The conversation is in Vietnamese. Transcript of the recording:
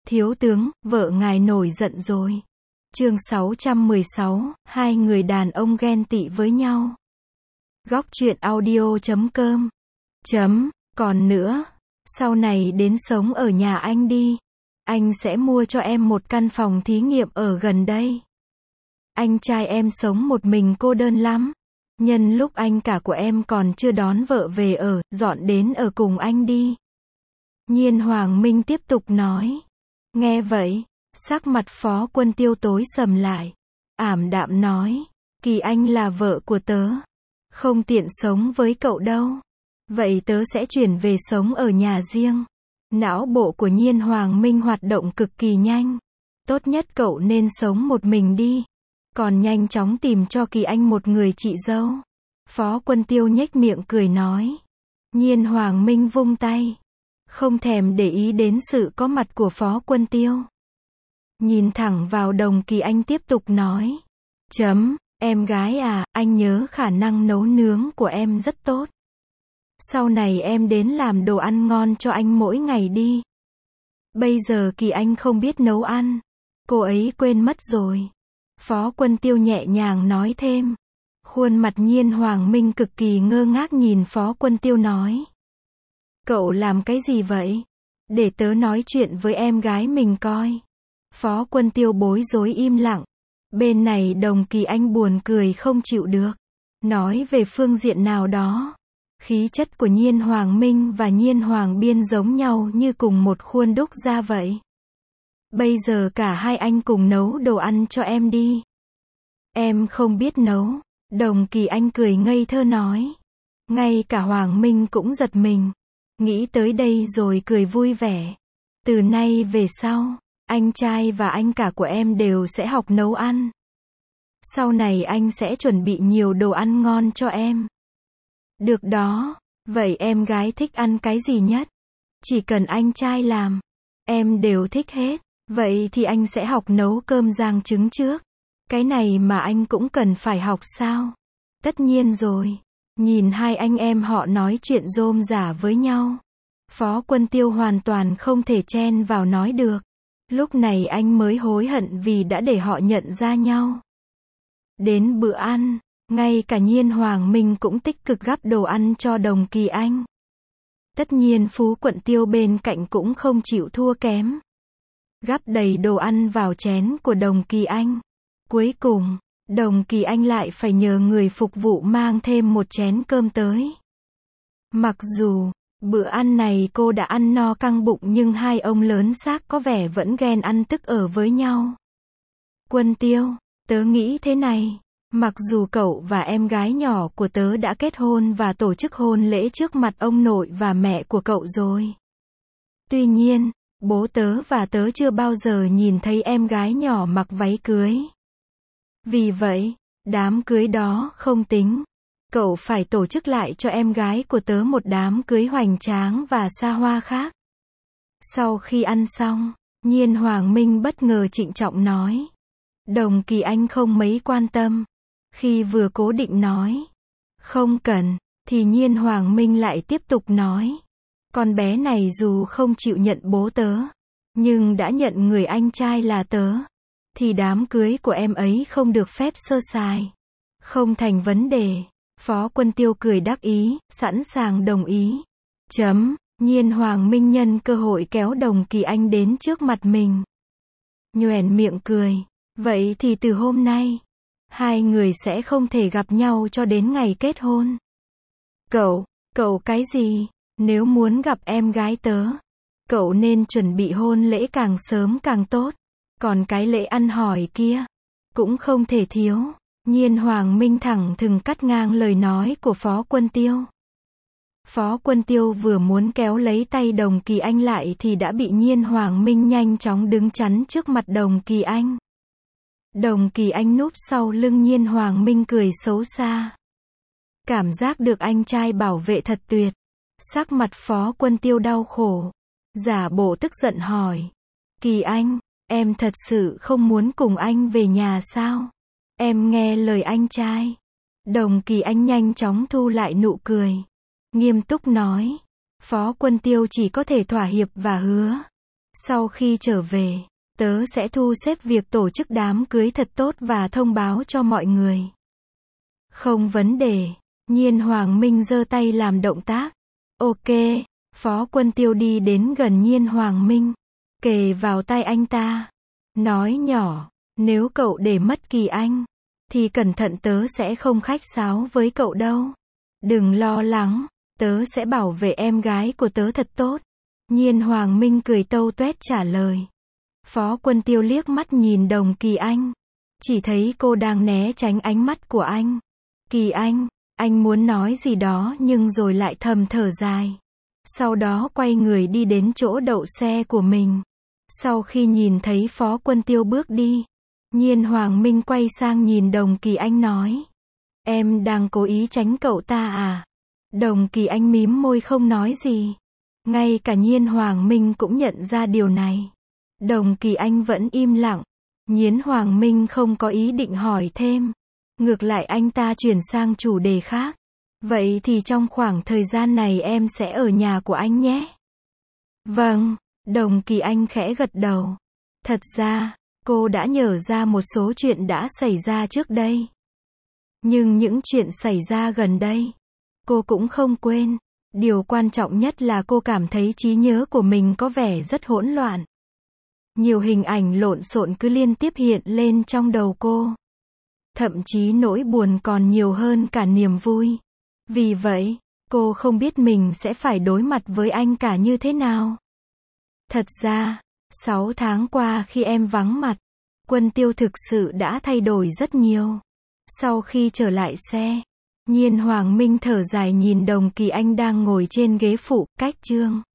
Thiếu tướng, vợ ngài nổi giận rồi. Chương 616, hai người đàn ông ghen tị với nhau. Góc truyện audio.com. Còn nữa, sau này đến sống ở nhà anh đi. Anh sẽ mua cho em một căn phòng thí nghiệm ở gần đây. Anh trai em sống một mình cô đơn lắm. Nhân lúc anh cả của em còn chưa đón vợ về ở, dọn đến ở cùng anh đi. Nhiên Hoàng Minh tiếp tục nói. Nghe vậy, sắc mặt Phó Quân Tiêu tối sầm lại. Ảm đạm nói. Kỳ Anh là vợ của tớ. Không tiện sống với cậu đâu. Vậy tớ sẽ chuyển về sống ở nhà riêng. Não bộ của Nhiên Hoàng Minh hoạt động cực kỳ nhanh. Tốt nhất cậu nên sống một mình đi. Còn nhanh chóng tìm cho Kỳ Anh một người chị dâu. Phó Quân Tiêu nhếch miệng cười nói. Nhiên Hoàng Minh vung tay. Không thèm để ý đến sự có mặt của Phó Quân Tiêu. Nhìn thẳng vào Đồng Kỳ Anh tiếp tục nói. Em gái à, anh nhớ khả năng nấu nướng của em rất tốt. Sau này em đến làm đồ ăn ngon cho anh mỗi ngày đi. Bây giờ Kỳ Anh không biết nấu ăn. Cô ấy quên mất rồi. Phó Quân Tiêu nhẹ nhàng nói thêm. Khuôn mặt Nhiên Hoàng Minh cực kỳ ngơ ngác nhìn Phó Quân Tiêu nói. Cậu làm cái gì vậy? Để tớ nói chuyện với em gái mình coi. Phó Quân Tiêu bối rối im lặng. Bên này Đồng Kỳ Anh buồn cười không chịu được. Nói về phương diện nào đó. Khí chất của Nhiên Hoàng Minh và Nhiên Hoàng Biên giống nhau như cùng một khuôn đúc ra vậy. Bây giờ cả hai anh cùng nấu đồ ăn cho em đi. Em không biết nấu. Đồng Kỳ Anh cười ngây thơ nói. Ngay cả Hoàng Minh cũng giật mình. Nghĩ tới đây rồi cười vui vẻ. Từ nay về sau, anh trai và anh cả của em đều sẽ học nấu ăn. Sau này anh sẽ chuẩn bị nhiều đồ ăn ngon cho em. Được đó, vậy em gái thích ăn cái gì nhất? Chỉ cần anh trai làm, em đều thích hết. Vậy thì anh sẽ học nấu cơm rang trứng trước. Cái này mà anh cũng cần phải học sao? Tất nhiên rồi. Nhìn hai anh em họ nói chuyện rôm rả với nhau. Phó Quân Tiêu hoàn toàn không thể chen vào nói được. Lúc này anh mới hối hận vì đã để họ nhận ra nhau. Đến bữa ăn, ngay cả Nhiên Hoàng Minh cũng tích cực gắp đồ ăn cho Đồng Kỳ Anh. Tất nhiên Phú Quận Tiêu bên cạnh cũng không chịu thua kém. Gắp đầy đồ ăn vào chén của Đồng Kỳ Anh. Cuối cùng, Đồng Kỳ Anh lại phải nhờ người phục vụ mang thêm một chén cơm tới. Mặc dù, bữa ăn này cô đã ăn no căng bụng nhưng hai ông lớn xác có vẻ vẫn ghen ăn tức ở với nhau. Quân Tiêu, tớ nghĩ thế này. Mặc dù cậu và em gái nhỏ của tớ đã kết hôn và tổ chức hôn lễ trước mặt ông nội và mẹ của cậu rồi. Tuy nhiên, bố tớ và tớ chưa bao giờ nhìn thấy em gái nhỏ mặc váy cưới. Vì vậy, đám cưới đó không tính. Cậu phải tổ chức lại cho em gái của tớ một đám cưới hoành tráng và xa hoa khác. Sau khi ăn xong, Nhiên Hoàng Minh bất ngờ trịnh trọng nói. Đồng Kỳ Anh không mấy quan tâm. Khi vừa cố định nói không cần, thì Nhiên Hoàng Minh lại tiếp tục nói. Con bé này dù không chịu nhận bố tớ, nhưng đã nhận người anh trai là tớ, thì đám cưới của em ấy không được phép sơ sài. Không thành vấn đề. Phó Quân Tiêu cười đắc ý, sẵn sàng đồng ý. Nhiên Hoàng Minh nhân cơ hội kéo Đồng Kỳ Anh đến trước mặt mình. Nhoẻn miệng cười. Vậy thì từ hôm nay, hai người sẽ không thể gặp nhau cho đến ngày kết hôn. Cậu cái gì? Nếu muốn gặp em gái tớ, cậu nên chuẩn bị hôn lễ càng sớm càng tốt. Còn cái lễ ăn hỏi kia, cũng không thể thiếu. Nhiên Hoàng Minh thẳng thừng cắt ngang lời nói của Phó Quân Tiêu. Phó Quân Tiêu vừa muốn kéo lấy tay Đồng Kỳ Anh lại thì đã bị Nhiên Hoàng Minh nhanh chóng đứng chắn trước mặt Đồng Kỳ Anh. Đồng Kỳ Anh núp sau lưng Nhiên Hoàng Minh cười xấu xa. Cảm giác được anh trai bảo vệ thật tuyệt. Sắc mặt Phó Quân Tiêu đau khổ. Giả bộ tức giận hỏi. Kỳ Anh, em thật sự không muốn cùng anh về nhà sao? Em nghe lời anh trai. Đồng Kỳ Anh nhanh chóng thu lại nụ cười. Nghiêm túc nói. Phó Quân Tiêu chỉ có thể thỏa hiệp và hứa. Sau khi trở về, tớ sẽ thu xếp việc tổ chức đám cưới thật tốt và thông báo cho mọi người. Không vấn đề. Nhiên Hoàng Minh giơ tay làm động tác. Ok. Phó Quân Tiêu đi đến gần Nhiên Hoàng Minh, kề vào tai anh ta, nói nhỏ, nếu cậu để mất Kỳ Anh, thì cẩn thận, tớ sẽ không khách sáo với cậu đâu. Đừng lo lắng, tớ sẽ bảo vệ em gái của tớ thật tốt. Nhiên Hoàng Minh cười tâu tuét trả lời. Phó Quân Tiêu liếc mắt nhìn Đồng Kỳ Anh, chỉ thấy cô đang né tránh ánh mắt của anh. Kỳ anh muốn nói gì đó nhưng rồi lại thầm thở dài. Sau đó quay người đi đến chỗ đậu xe của mình. Sau khi nhìn thấy Phó Quân Tiêu bước đi, Nhiên Hoàng Minh quay sang nhìn Đồng Kỳ Anh nói. Em đang cố ý tránh cậu ta à? Đồng Kỳ Anh mím môi không nói gì. Ngay cả Nhiên Hoàng Minh cũng nhận ra điều này. Đồng Kỳ Anh vẫn im lặng. Nhiên Hoàng Minh không có ý định hỏi thêm. Ngược lại anh ta chuyển sang chủ đề khác. Vậy thì trong khoảng thời gian này em sẽ ở nhà của anh nhé. Vâng, Đồng Kỳ Anh khẽ gật đầu. Thật ra, cô đã nhớ ra một số chuyện đã xảy ra trước đây. Nhưng những chuyện xảy ra gần đây, cô cũng không quên. Điều quan trọng nhất là cô cảm thấy trí nhớ của mình có vẻ rất hỗn loạn. Nhiều hình ảnh lộn xộn cứ liên tiếp hiện lên trong đầu cô. Thậm chí nỗi buồn còn nhiều hơn cả niềm vui. Vì vậy, cô không biết mình sẽ phải đối mặt với anh cả như thế nào. Thật ra, 6 tháng qua khi em vắng mặt, Quân Tiêu thực sự đã thay đổi rất nhiều. Sau khi trở lại xe, Nhiên Hoàng Minh thở dài nhìn Đồng Kỳ Anh đang ngồi trên ghế phụ, cách chương.